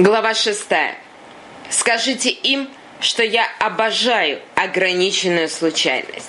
Глава 6. Скажите им, что я обожаю ограниченную случайность.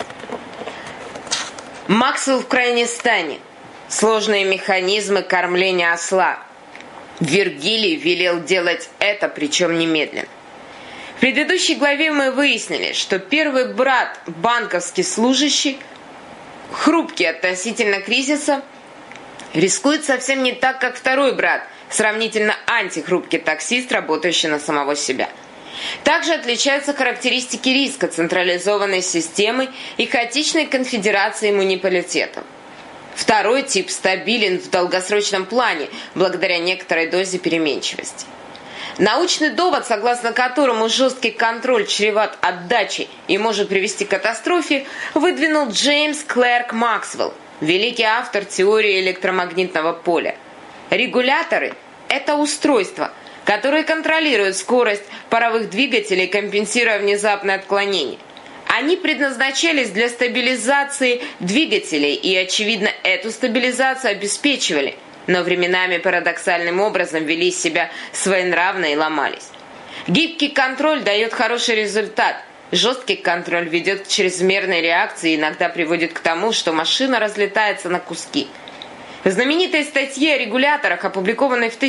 Максвелл в крайней стане. Сложные механизмы кормления осла. Вергилий велел делать это, причем немедленно. В предыдущей главе мы выяснили, что первый брат, банковский служащий, хрупкий относительно кризиса, рискует совсем не так, как второй брат, сравнительно антихрупкий таксист, работающий на самого себя. Также отличаются характеристики риска централизованной системы и хаотичной конфедерации муниципалитетов. Второй тип стабилен в долгосрочном плане, благодаря некоторой дозе переменчивости. Научный довод, согласно которому жесткий контроль чреват отдачей и может привести к катастрофе, выдвинул Джеймс Клерк Максвелл, великий автор теории электромагнитного поля. Регуляторы – это устройства, которые контролируют скорость паровых двигателей, компенсируя внезапное отклонение. Они предназначались для стабилизации двигателей и, очевидно, эту стабилизацию обеспечивали, но временами парадоксальным образом вели себя своенравно и ломались. Гибкий контроль дает хороший результат. Жесткий контроль ведет к чрезмерной реакции и иногда приводит к тому, что машина разлетается на куски. В знаменитой статье о регуляторах, опубликованной в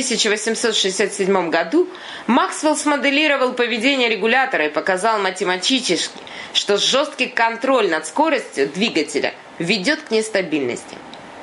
1867 году, Максвелл смоделировал поведение регулятора и показал математически, что жесткий контроль над скоростью двигателя ведет к нестабильности.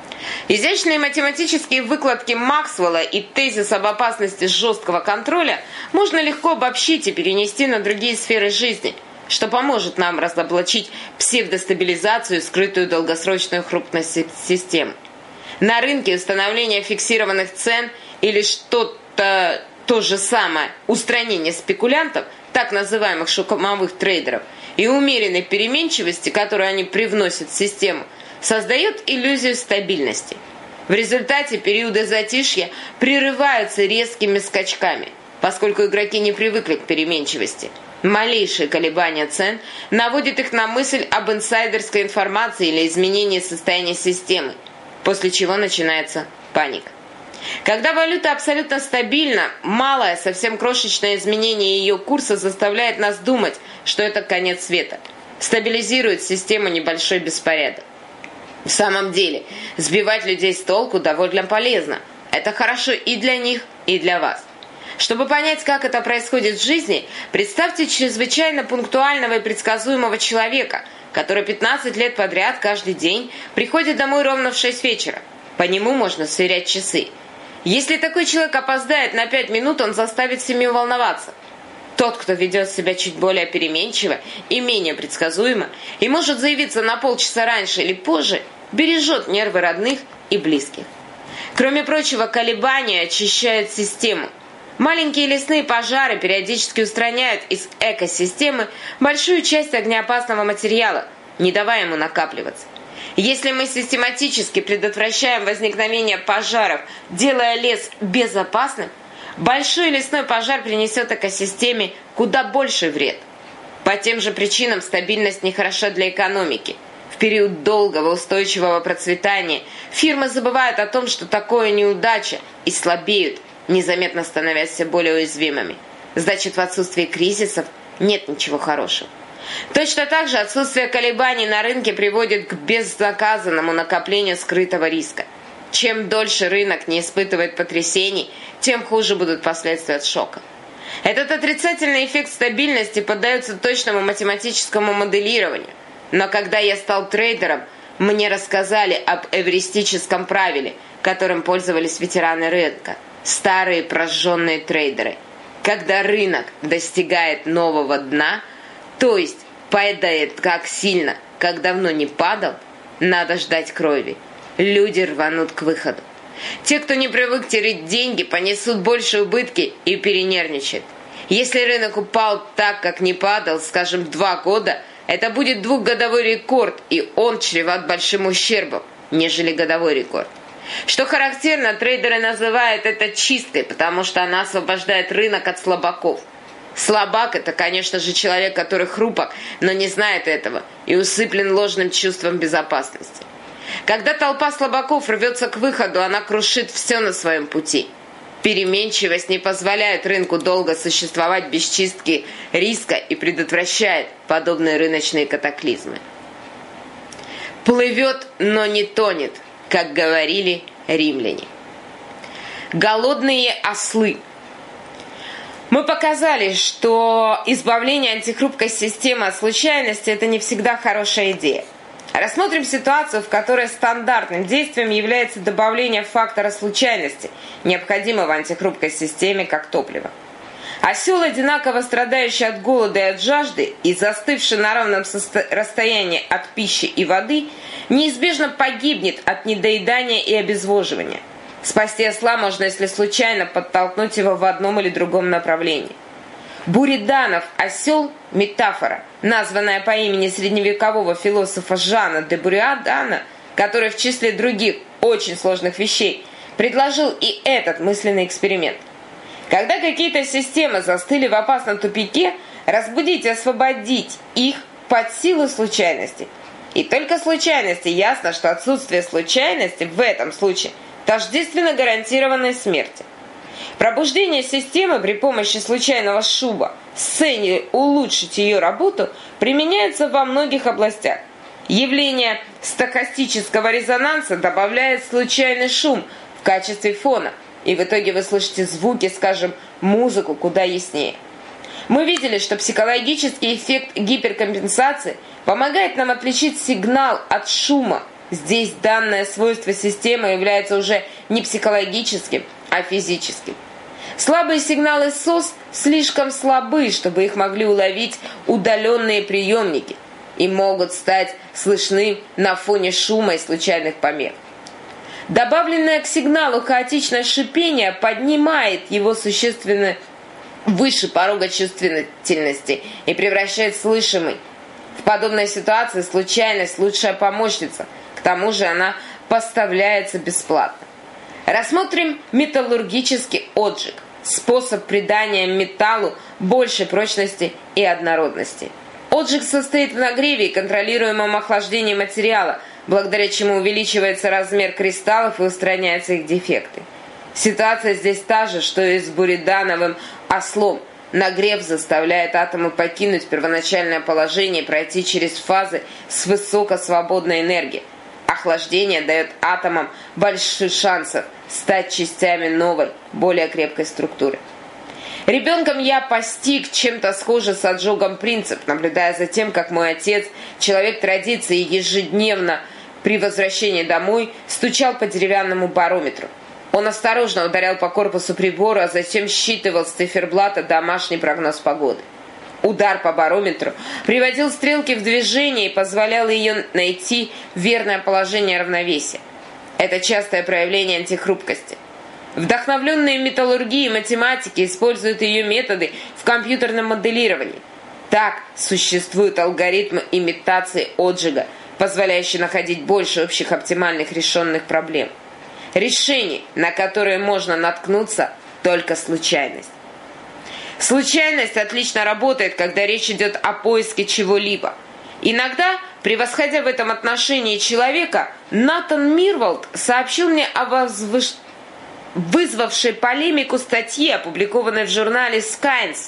Изящные математические выкладки Максвелла и тезис об опасности жесткого контроля можно легко обобщить и перенести на другие сферы жизни, что поможет нам разоблачить псевдостабилизацию, скрытую долгосрочную хрупкость системы. На рынке установление фиксированных цен или что-то то же самое устранение спекулянтов, так называемых шумовых трейдеров, и умеренной переменчивости, которую они привносят в систему, создает иллюзию стабильности. В результате периоды затишья прерываются резкими скачками, поскольку игроки не привыкли к переменчивости. Малейшие колебания цен наводят их на мысль об инсайдерской информации или изменении состояния системы, после чего начинается паника. Когда валюта абсолютно стабильна, малое, совсем крошечное изменение ее курса заставляет нас думать, что это конец света. Стабилизирует систему небольшой беспорядок. В самом деле, сбивать людей с толку довольно полезно. Это хорошо и для них, и для вас. Чтобы понять, как это происходит в жизни, представьте чрезвычайно пунктуального и предсказуемого человека, который 15 лет подряд каждый день приходит домой ровно в 6 вечера. По нему можно сверять часы. Если такой человек опоздает на 5 минут, он заставит семью волноваться. Тот, кто ведет себя чуть более переменчиво и менее предсказуемо, и может заявиться на полчаса раньше или позже, бережет нервы родных и близких. Кроме прочего, колебания очищают систему. Маленькие лесные пожары периодически устраняют из экосистемы большую часть огнеопасного материала, не давая ему накапливаться. Если мы систематически предотвращаем возникновение пожаров, делая лес безопасным, большой лесной пожар принесет экосистеме куда больший вред. По тем же причинам стабильность нехороша для экономики. В период долгого устойчивого процветания фирмы забывают о том, что такое неудача, и слабеют, незаметно становясь все более уязвимыми. Значит, в отсутствии кризисов нет ничего хорошего. Точно так же отсутствие колебаний на рынке приводит к безнаказанному накоплению скрытого риска. Чем дольше рынок не испытывает потрясений, тем хуже будут последствия от шока. Этот отрицательный эффект стабильности поддается точному математическому моделированию. Но когда я стал трейдером, мне рассказали об эвристическом правиле, которым пользовались ветераны рынка, старые прожженные трейдеры. Когда рынок достигает нового дна, то есть падает как сильно, как давно не падал, надо ждать крови. Люди рванут к выходу. Те, кто не привык терять деньги, понесут большие убытки и перенервничают. Если рынок упал так, как не падал, скажем, 2 года, это будет 2-годовой рекорд, и он чреват большим ущербом, нежели годовой рекорд. Что характерно, трейдеры называют это чисткой, потому что она освобождает рынок от слабаков. Слабак – это, конечно же, человек, который хрупок, но не знает этого и усыплен ложным чувством безопасности. Когда толпа слабаков рвется к выходу, она крушит все на своем пути. Переменчивость не позволяет рынку долго существовать без чистки риска и предотвращает подобные рыночные катаклизмы. Плывет, но не тонет, как говорили римляне. Голодные ослы. Мы показали, что избавление антихрупкой системы от случайности – это не всегда хорошая идея. Рассмотрим ситуацию, в которой стандартным действием является добавление фактора случайности, необходимого в антихрупкой системе как топлива. Осел, одинаково страдающий от голода и от жажды и застывший на равном расстоянии от пищи и воды, неизбежно погибнет от недоедания и обезвоживания. Спасти осла можно, если случайно подтолкнуть его в одном или другом направлении. Буриданов осел – метафора, названная по имени средневекового философа Жана де Буриадана, который в числе других очень сложных вещей предложил и этот мысленный эксперимент. Когда какие-то системы застыли в опасном тупике, разбудить и освободить их под силу случайности. И только случайности ясно, что отсутствие случайности в этом случае тождественно гарантированной смерти. Пробуждение системы при помощи случайного шума с целью улучшить ее работу применяется во многих областях. Явление стохастического резонанса добавляет случайный шум в качестве фона, и в итоге вы слышите звуки, скажем, музыку куда яснее. Мы видели, что психологический эффект гиперкомпенсации помогает нам отличить сигнал от шума. Здесь данное свойство системы является уже не психологическим, а физическим. Слабые сигналы СОС слишком слабы, чтобы их могли уловить удаленные приемники и могут стать слышны на фоне шума и случайных помех. Добавленное к сигналу хаотичное шипение поднимает его существенно выше порога чувствительности и превращает в слышимый. В подобной ситуации случайность – лучшая помощница, к тому же она поставляется бесплатно. Рассмотрим металлургический отжиг – способ придания металлу большей прочности и однородности. Отжиг состоит в нагреве и контролируемом охлаждении материала, благодаря чему увеличивается размер кристаллов и устраняются их дефекты. Ситуация здесь та же, что и с буридановым ослом. Нагрев заставляет атомы покинуть первоначальное положение и пройти через фазы с высокосвободной энергией. Охлаждение дает атомам больших шансов стать частями новой, более крепкой структуры. Ребенком я постиг чем-то схожий с отжогом принцип, наблюдая за тем, как мой отец, человек традиции, ежедневно при возвращении домой стучал по деревянному барометру. Он осторожно ударял по корпусу прибора, а затем считывал с циферблата домашний прогноз погоды. Удар по барометру приводил стрелки в движение и позволял ее найти верное положение равновесия. Это частое проявление антихрупкости. Вдохновленные металлургией и математики используют ее методы в компьютерном моделировании. Так существуют алгоритмы имитации отжига, позволяющие находить больше общих оптимальных решенных проблем. Решений, на которые можно наткнуться, только случайность. Случайность отлично работает, когда речь идет о поиске чего-либо. Иногда, превосходя в этом отношении человека, Натан Мирвалд сообщил мне о вызвавшей полемику статье, опубликованной в журнале Science в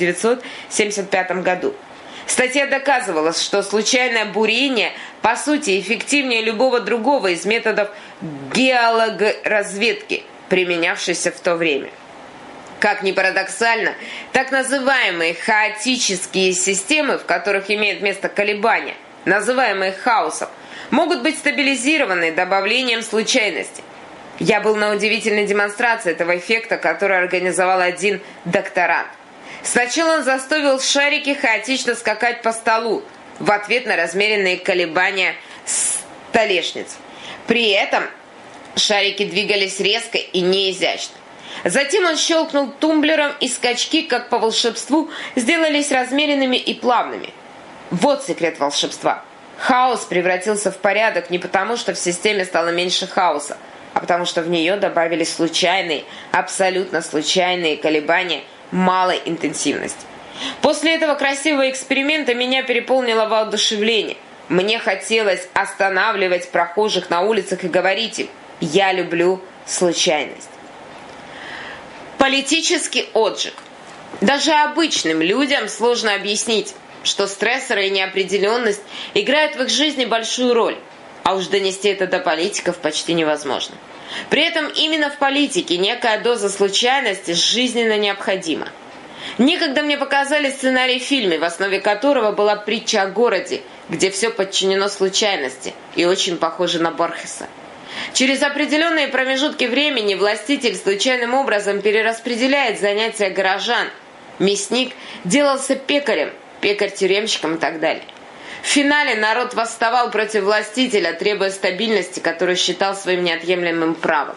1975 году. Статья доказывала, что случайное бурение по сути эффективнее любого другого из методов геологоразведки, применявшихся в то время. Как ни парадоксально, так называемые хаотические системы, в которых имеет место колебания, называемые хаосом, могут быть стабилизированы добавлением случайности. Я был на удивительной демонстрации этого эффекта, который организовал один докторант. Сначала он заставил шарики хаотично скакать по столу в ответ на размеренные колебания столешниц. При этом шарики двигались резко и неизящно. Затем он щелкнул тумблером, и скачки, как по волшебству, сделались размеренными и плавными. Вот секрет волшебства. Хаос превратился в порядок не потому, что в системе стало меньше хаоса, а потому что в нее добавились случайные, абсолютно случайные колебания малой интенсивности. После этого красивого эксперимента меня переполнило воодушевление. Мне хотелось останавливать прохожих на улицах и говорить им: «Я люблю случайность». Политический отжиг. Даже обычным людям сложно объяснить, что стрессоры и неопределенность играют в их жизни большую роль, а уж донести это до политиков почти невозможно. При этом именно в политике некая доза случайности жизненно необходима. Некогда мне показали сценарий в фильме, в основе которого была притча о городе, где все подчинено случайности и очень похоже на Борхеса. Через определенные промежутки времени властитель случайным образом перераспределяет занятия горожан. Мясник делался пекарем, пекарь тюремщиком и так далее. В финале народ восставал против властителя, требуя стабильности, которую считал своим неотъемлемым правом.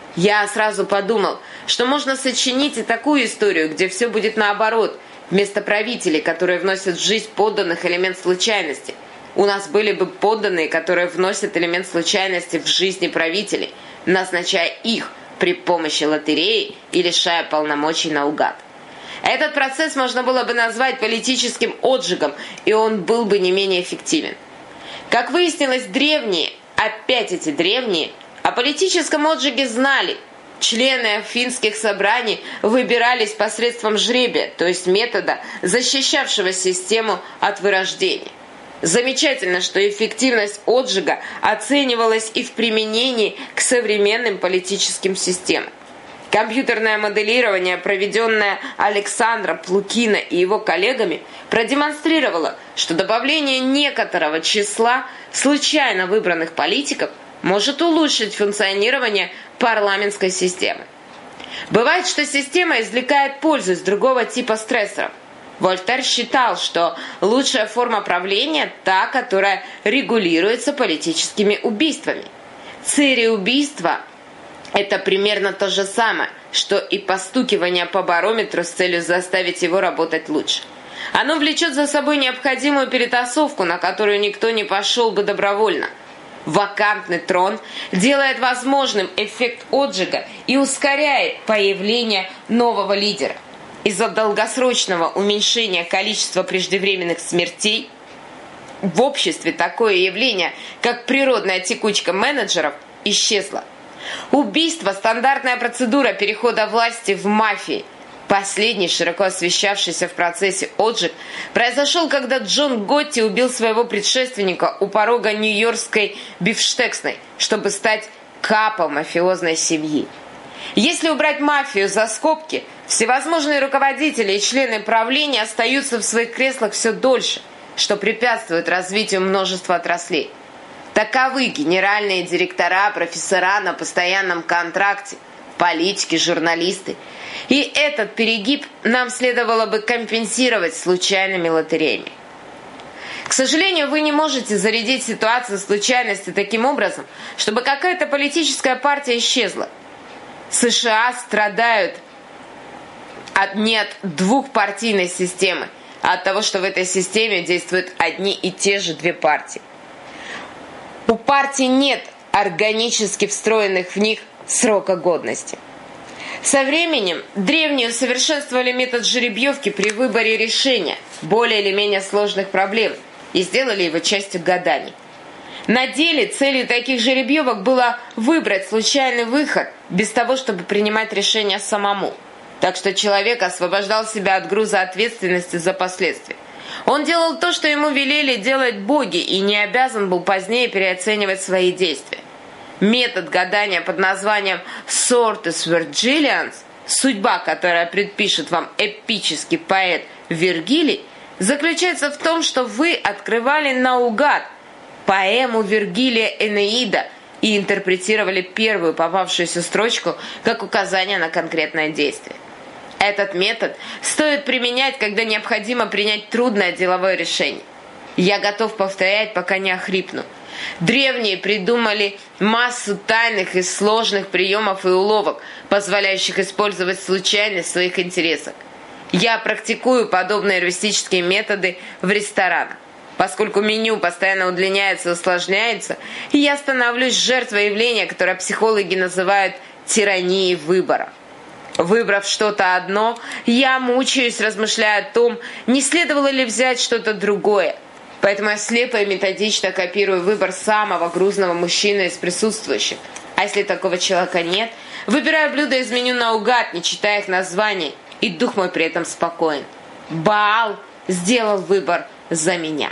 Я сразу подумал, что можно сочинить и такую историю, где все будет наоборот. Вместо правителей, которые вносят в жизнь подданных элемент случайности, у нас были бы подданные, которые вносят элемент случайности в жизни правителей, назначая их при помощи лотереи и лишая полномочий наугад. Этот процесс можно было бы назвать политическим отжигом, и он был бы не менее эффективен. Как выяснилось, древние, опять эти древние, о политическом отжиге знали. Члены афинских собраний выбирались посредством жребия, то есть метода, защищавшего систему от вырождения. Замечательно, что эффективность отжига оценивалась и в применении к современным политическим системам. Компьютерное моделирование, проведенное Александром Плукино и его коллегами, продемонстрировало, что добавление некоторого числа случайно выбранных политиков может улучшить функционирование парламентской системы. Бывает, что система извлекает пользу из другого типа стрессоров. Вольтер считал, что лучшая форма правления – та, которая регулируется политическими убийствами. Цареубийство – это примерно то же самое, что и постукивание по барометру с целью заставить его работать лучше. Оно влечет за собой необходимую перетасовку, на которую никто не пошел бы добровольно. Вакантный трон делает возможным эффект отжига и ускоряет появление нового лидера. Из-за долгосрочного уменьшения количества преждевременных смертей в обществе такое явление, как природная текучка менеджеров, исчезло. Убийство – стандартная процедура перехода власти в мафии. Последний, широко освещавшийся в процессе отжиг, произошел, когда Джон Готти убил своего предшественника у порога нью-йоркской бифштексной, чтобы стать капом мафиозной семьи. Если убрать мафию за скобки, всевозможные руководители и члены правления остаются в своих креслах все дольше, что препятствует развитию множества отраслей. Таковы генеральные директора, профессора на постоянном контракте, политики, журналисты. И этот перегиб нам следовало бы компенсировать случайными лотереями. К сожалению, вы не можете зарядить ситуацию случайности таким образом, чтобы какая-то политическая партия исчезла. США страдают не от двухпартийной системы, а от того, что в этой системе действуют одни и те же две партии. У партий нет органически встроенных в них срока годности. Со временем древние усовершенствовали метод жеребьевки при выборе решения более или менее сложных проблем и сделали его частью гаданий. На деле целью таких жеребьевок было выбрать случайный выход без того, чтобы принимать решение самому. Так что человек освобождал себя от груза ответственности за последствия. Он делал то, что ему велели делать боги, и не обязан был позднее переоценивать свои действия. Метод гадания под названием «Sortus Virgilians», судьба, которая предпишет вам эпический поэт Вергилий, заключается в том, что вы открывали наугад поэму Вергилия «Энеида» и интерпретировали первую попавшуюся строчку как указание на конкретное действие. Этот метод стоит применять, когда необходимо принять трудное деловое решение. Я готов повторять, пока не охрипну. Древние придумали массу тайных и сложных приемов и уловок, позволяющих использовать случайность в своих интересах. Я практикую подобные эвристические методы в ресторанах. Поскольку меню постоянно удлиняется и усложняется, я становлюсь жертвой явления, которое психологи называют тиранией выбора. Выбрав что-то одно, я мучаюсь, размышляя о том, не следовало ли взять что-то другое. Поэтому я слепо и методично копирую выбор самого грузного мужчины из присутствующих. А если такого человека нет, Выбираю блюда из меню наугад, не читая их названий, и дух мой при этом спокоен. Баал сделал выбор за меня.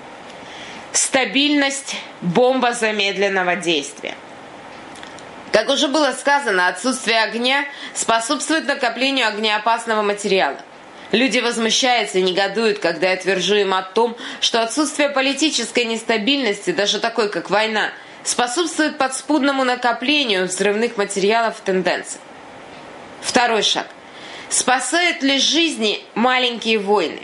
Стабильность – бомба замедленного действия. Как уже было сказано, отсутствие огня способствует накоплению огнеопасного материала. Люди возмущаются и негодуют, когда я твержу им о том, что отсутствие политической нестабильности, даже такой, как война, способствует подспудному накоплению взрывных материалов и тенденций. Второй шаг. Спасают ли жизни маленькие войны?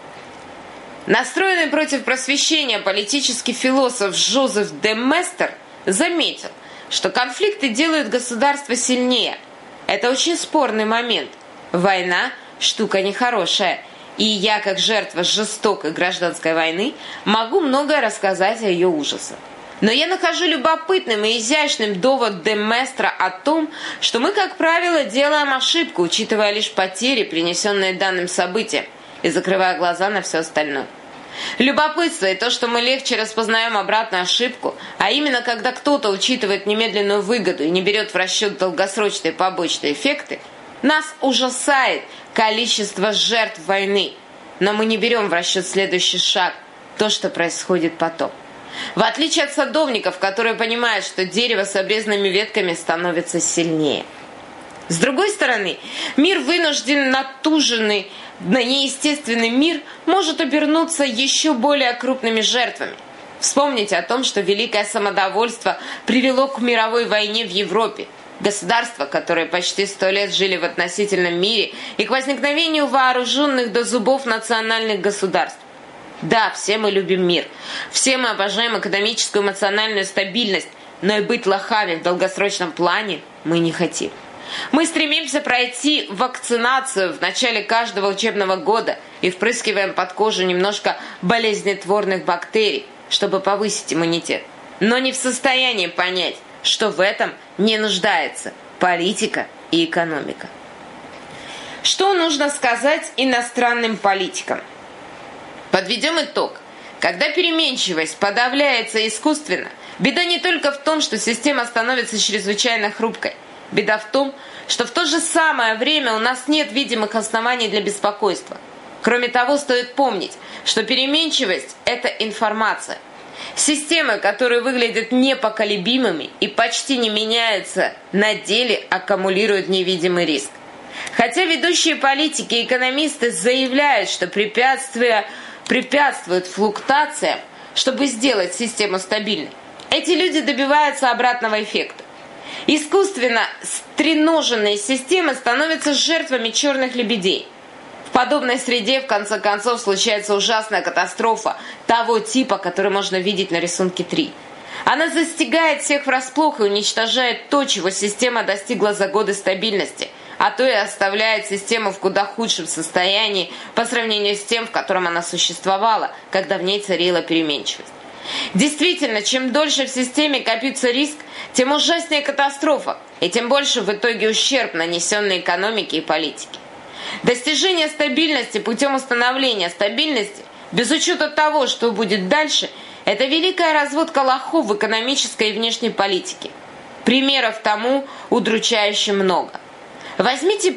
Настроенный против просвещения политический философ Жозеф де Местер заметил, что конфликты делают государство сильнее. Это очень спорный момент. Война – штука нехорошая, и я, как жертва жестокой гражданской войны, могу многое рассказать о ее ужасах. Но я нахожу любопытным и изящным довод де Местра о том, что мы, как правило, делаем ошибку, учитывая лишь потери, принесенные данным событием, и закрывая глаза на все остальное. Любопытство и то, что мы легче распознаем обратную ошибку, а именно когда кто-то учитывает немедленную выгоду и не берет в расчет долгосрочные побочные эффекты, нас ужасает количество жертв войны, но мы не берем в расчет следующий шаг, то, что происходит потом. В отличие от садовников, которые понимают, что дерево с обрезанными ветками становится сильнее. С другой стороны, мир вынужден натуженный, неестественный мир может обернуться еще более крупными жертвами. Вспомните о том, что великое самодовольство привело к мировой войне в Европе. Государства, которые почти 100 лет жили в относительном мире, и к возникновению вооруженных до зубов национальных государств. Да, все мы любим мир, все мы обожаем экономическую и эмоциональную стабильность, но и быть лохами в долгосрочном плане мы не хотим. Мы стремимся пройти вакцинацию в начале каждого учебного года и впрыскиваем под кожу немножко болезнетворных бактерий, чтобы повысить иммунитет. Но не в состоянии понять, что в этом не нуждается политика и экономика. Что нужно сказать иностранным политикам? Подведем итог. Когда переменчивость подавляется искусственно, беда не только в том, что система становится чрезвычайно хрупкой. Беда в том, что в то же самое время у нас нет видимых оснований для беспокойства. Кроме того, стоит помнить, что переменчивость – это информация. Системы, которые выглядят непоколебимыми и почти не меняются, на деле аккумулируют невидимый риск. Хотя ведущие политики и экономисты заявляют, что препятствуют флуктуациям, чтобы сделать систему стабильной, эти люди добиваются обратного эффекта. Искусственно стреноженные системы становятся жертвами черных лебедей. В подобной среде, в конце концов, случается ужасная катастрофа того типа, который можно видеть на рисунке 3. Она застигает всех врасплох и уничтожает то, чего система достигла за годы стабильности, а то и оставляет систему в куда худшем состоянии по сравнению с тем, в котором она существовала, когда в ней царила переменчивость. Действительно, чем дольше в системе копится риск, тем ужаснее катастрофа, и тем больше в итоге ущерб, нанесенный экономике и политике. Достижение стабильности путем установления стабильности, без учета того, что будет дальше, это великая разводка лохов в экономической и внешней политике. Примеров тому удручающе много. Возьмите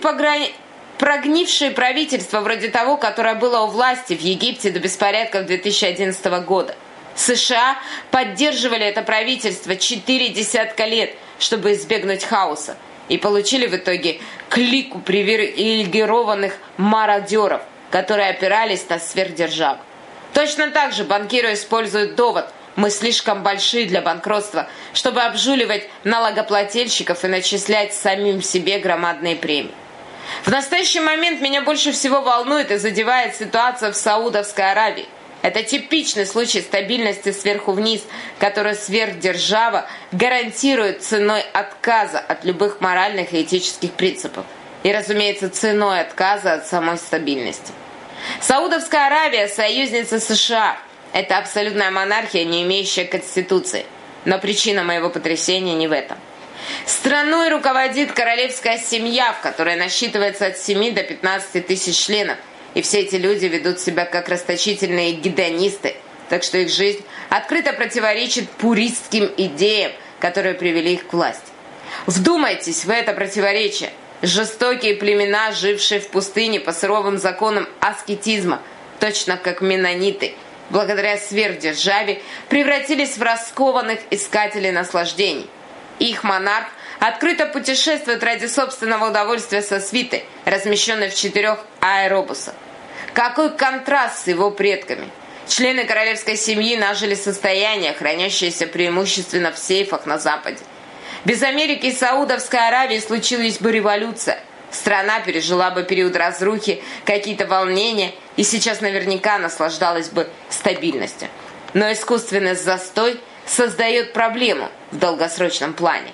прогнившие правительства вроде того, которое было у власти в Египте до беспорядков 2011 года. США поддерживали это правительство 4 десятка лет, чтобы избегнуть хаоса, и получили в итоге клику привилегированных мародеров, которые опирались на сверхдержаву. Точно так же банкиры используют довод: мы слишком большие для банкротства, чтобы обжуливать налогоплательщиков и начислять самим себе громадные премии. В настоящий момент меня больше всего волнует и задевает ситуация в Саудовской Аравии. Это типичный случай стабильности сверху вниз, которую сверхдержава гарантирует ценой отказа от любых моральных и этических принципов. И, разумеется, ценой отказа от самой стабильности. Саудовская Аравия – союзница США. Это абсолютная монархия, не имеющая конституции. Но причина моего потрясения не в этом. Страной руководит королевская семья, в которой насчитывается от 7 до 15 тысяч членов. И все эти люди ведут себя как расточительные гедонисты, так что их жизнь открыто противоречит пуристским идеям, которые привели их к власти. Вдумайтесь в это противоречие. Жестокие племена, жившие в пустыне по суровым законам аскетизма, точно как меннониты, благодаря сверхдержаве, превратились в раскованных искателей наслаждений. Их монарх открыто путешествует ради собственного удовольствия со свитой, размещенной в 4 аэробусах. Какой контраст с его предками! Члены королевской семьи нажили состояние, хранящееся преимущественно в сейфах на Западе. Без Америки и Саудовской Аравии случилась бы революция. Страна пережила бы период разрухи, какие-то волнения, и сейчас наверняка наслаждалась бы стабильностью. Но искусственный застой создает проблему в долгосрочном плане.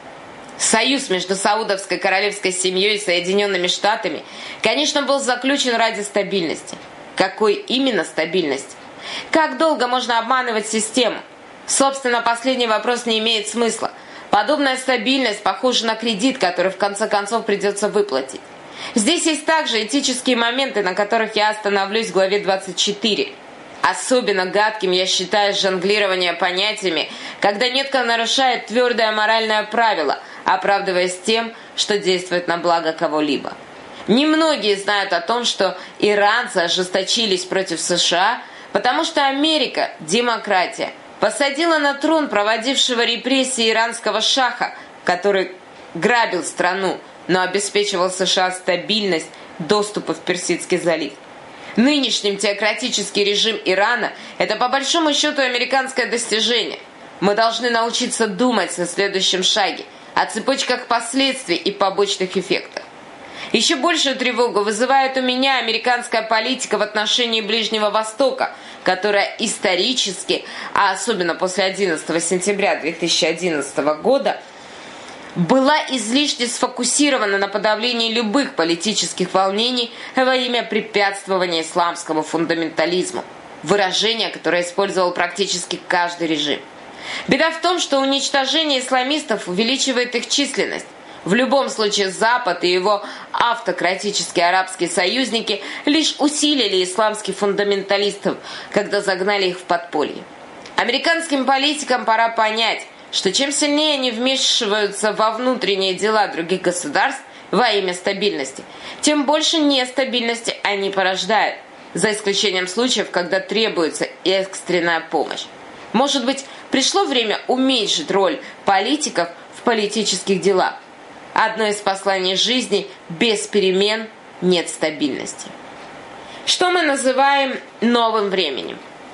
Союз между Саудовской королевской семьей и Соединенными Штатами, конечно, был заключен ради стабильности. Какой именно стабильности? Как долго можно обманывать систему? Собственно, последний вопрос не имеет смысла. Подобная стабильность похожа на кредит, который в конце концов придется выплатить. Здесь есть также этические моменты, на которых я остановлюсь в главе 24. Особенно гадким я считаю жонглирование понятиями, когда нетко нарушает твердое моральное правило, оправдываясь тем, что действует на благо кого-либо. Немногие знают о том, что иранцы ожесточились против США, потому что Америка, демократия, посадила на трон проводившего репрессии иранского шаха, который грабил страну, но обеспечивал США стабильность доступа в Персидский залив. Нынешний теократический режим Ирана – это по большому счету американское достижение. Мы должны научиться думать о следующем шаге, о цепочках последствий и побочных эффектах. Еще большую тревогу вызывает у меня американская политика в отношении Ближнего Востока, которая исторически, а особенно после 11 сентября 2011 года, была излишне сфокусирована на подавлении любых политических волнений во имя препятствования исламскому фундаментализму, выражение, которое использовал практически каждый режим. Беда в том, что уничтожение исламистов увеличивает их численность. В любом случае Запад и его автократические арабские союзники лишь усилили исламских фундаменталистов, когда загнали их в подполье. Американским политикам пора понять, что чем сильнее они вмешиваются во внутренние дела других государств во имя стабильности, тем больше нестабильности они порождают, за исключением случаев, когда требуется экстренная помощь. Может быть, пришло время уменьшить роль политиков в политических делах. Одно из посланий жизни – без перемен нет стабильности. Что мы называем новым временем?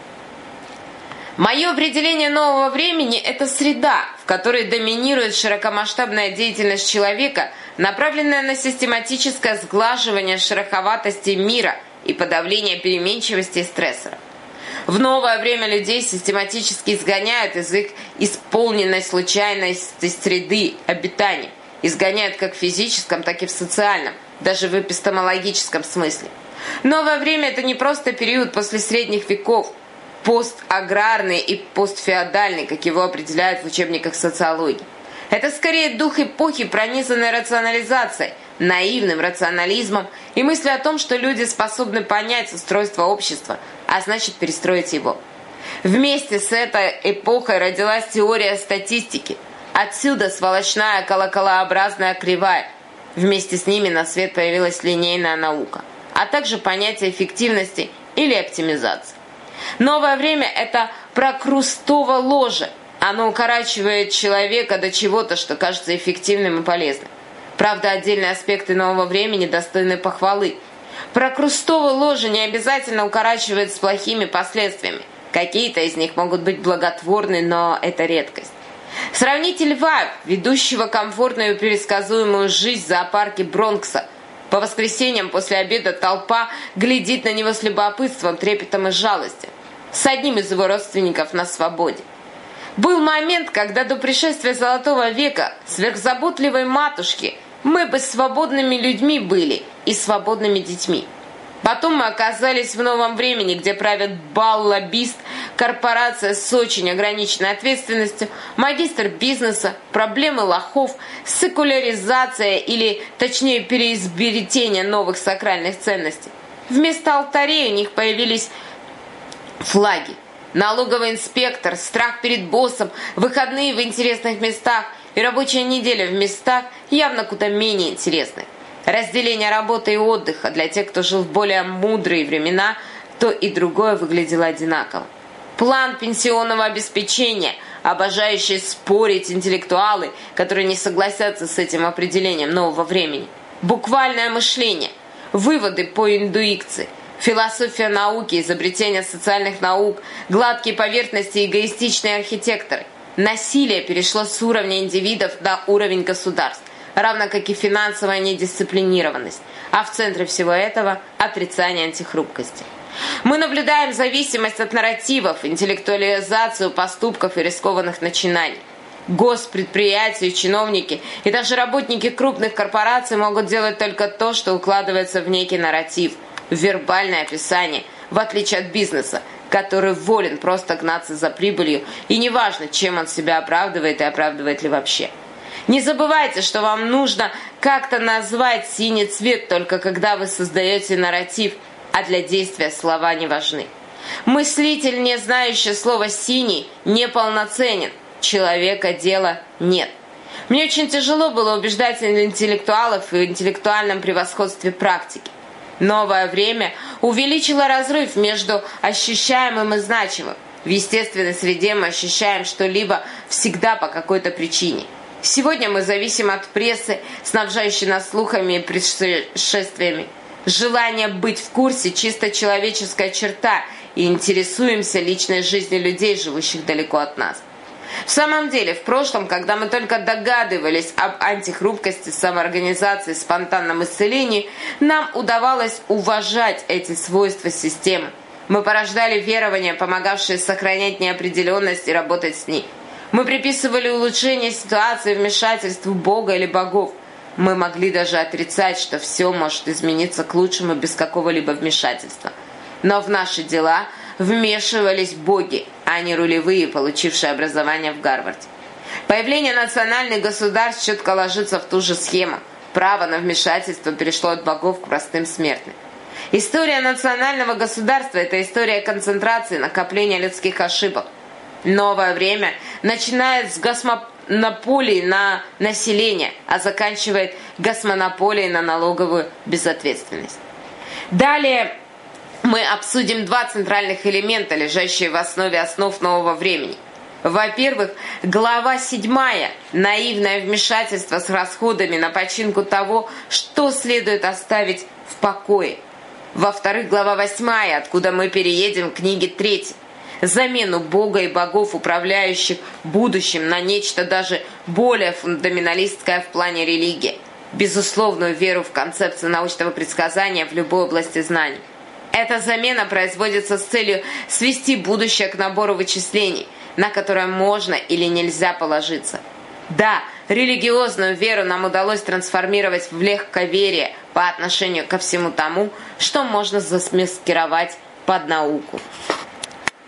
Мое определение нового времени – это среда, в которой доминирует широкомасштабная деятельность человека, направленная на систематическое сглаживание шероховатости мира и подавление переменчивости и стрессоров. В новое время людей систематически изгоняют из их исполненной случайности среды обитания. Изгоняют как в физическом, так и в социальном, даже в эпистемологическом смысле. Новое время – это не просто период после средних веков, постаграрный и постфеодальный, как его определяют в учебниках социологии. Это скорее дух эпохи, пронизанной рационализацией, наивным рационализмом и мыслью о том, что люди способны понять устройство общества, а значит перестроить его. Вместе с этой эпохой родилась теория статистики. Отсюда сволочная колоколообразная кривая. Вместе с ними на свет появилась линейная наука, а также понятие эффективности или оптимизации. Новое время – это прокрустово ложе. Оно укорачивает человека до чего-то, что кажется эффективным и полезным. Правда, отдельные аспекты нового времени достойны похвалы. Прокрустово ложе не обязательно укорачивает с плохими последствиями. Какие-то из них могут быть благотворны, но это редкость. Сравните льва, ведущего комфортную и предсказуемую жизнь в зоопарке Бронкса. По воскресеньям после обеда толпа глядит на него с любопытством, трепетом и жалостью. С одним из его родственников на свободе. Был момент, когда до пришествия Золотого века сверхзаботливой матушки мы бы свободными людьми были и свободными детьми. Потом мы оказались в новом времени, где правят бал-лоббист, корпорация с очень ограниченной ответственностью, магистр бизнеса, проблемы лохов, секуляризация или, точнее, переизобретение новых сакральных ценностей. Вместо алтарей у них появились флаги. Налоговый инспектор, страх перед боссом, выходные в интересных местах, и рабочая неделя в местах явно куда менее интересны. Разделение работы и отдыха для тех, кто жил в более мудрые времена, то и другое выглядело одинаково. План пенсионного обеспечения, обожающие спорить интеллектуалы, которые не согласятся с этим определением нового времени. Буквальное мышление, выводы по индуикции, философия науки, изобретение социальных наук, гладкие поверхности, эгоистичные архитекторы. Насилие перешло с уровня индивидов на уровень государств, равно как и финансовая недисциплинированность, а в центре всего этого – отрицание антихрупкости. Мы наблюдаем зависимость от нарративов, интеллектуализацию поступков и рискованных начинаний. Госпредприятия, чиновники и даже работники крупных корпораций могут делать только то, что укладывается в некий нарратив, в вербальное описание, в отличие от бизнеса, который волен просто гнаться за прибылью, и неважно, чем он себя оправдывает и оправдывает ли вообще. Не забывайте, что вам нужно как-то назвать синий цвет только когда вы создаете нарратив, а для действия слова не важны. Мыслитель, не знающий слова «синий», неполноценен. Человека дела нет. Мне очень тяжело было убеждать интеллектуалов в интеллектуальном превосходстве практики. Новое время увеличило разрыв между ощущаемым и значимым. В естественной среде мы ощущаем что-либо всегда по какой-то причине. Сегодня мы зависим от прессы, снабжающей нас слухами и предшествиями. Желание быть в курсе – чисто человеческая черта, и интересуемся личной жизнью людей, живущих далеко от нас. В самом деле, в прошлом, когда мы только догадывались об антихрупкости, самоорганизации, спонтанном исцелении, нам удавалось уважать эти свойства системы. Мы порождали верования, помогавшие сохранять неопределенность и работать с ней. Мы приписывали улучшение ситуации вмешательству Бога или богов. Мы могли даже отрицать, что все может измениться к лучшему без какого-либо вмешательства. Но в наши дела вмешивались боги, а не рулевые, получившие образование в Гарварде. Появление национальных государств четко ложится в ту же схему. Право на вмешательство перешло от богов к простым смертным. История национального государства – это история концентрации, накопления людских ошибок. Новое время начинает с госмонополии на население, а заканчивает госмонополией на налоговую безответственность. Далее мы обсудим два центральных элемента, лежащие в основе основ нового времени. Во-первых, глава 7 «Наивное вмешательство с расходами на починку того, что следует оставить в покое». Во-вторых, глава 8, откуда мы переедем к книге 3, замену Бога и богов, управляющих будущим, на нечто даже более фундаменталистское в плане религии, безусловную веру в концепцию научного предсказания в любой области знаний. Эта замена производится с целью свести будущее к набору вычислений, на которое можно или нельзя положиться. Да, религиозную веру нам удалось трансформировать в легковерие по отношению ко всему тому, что можно замаскировать под науку.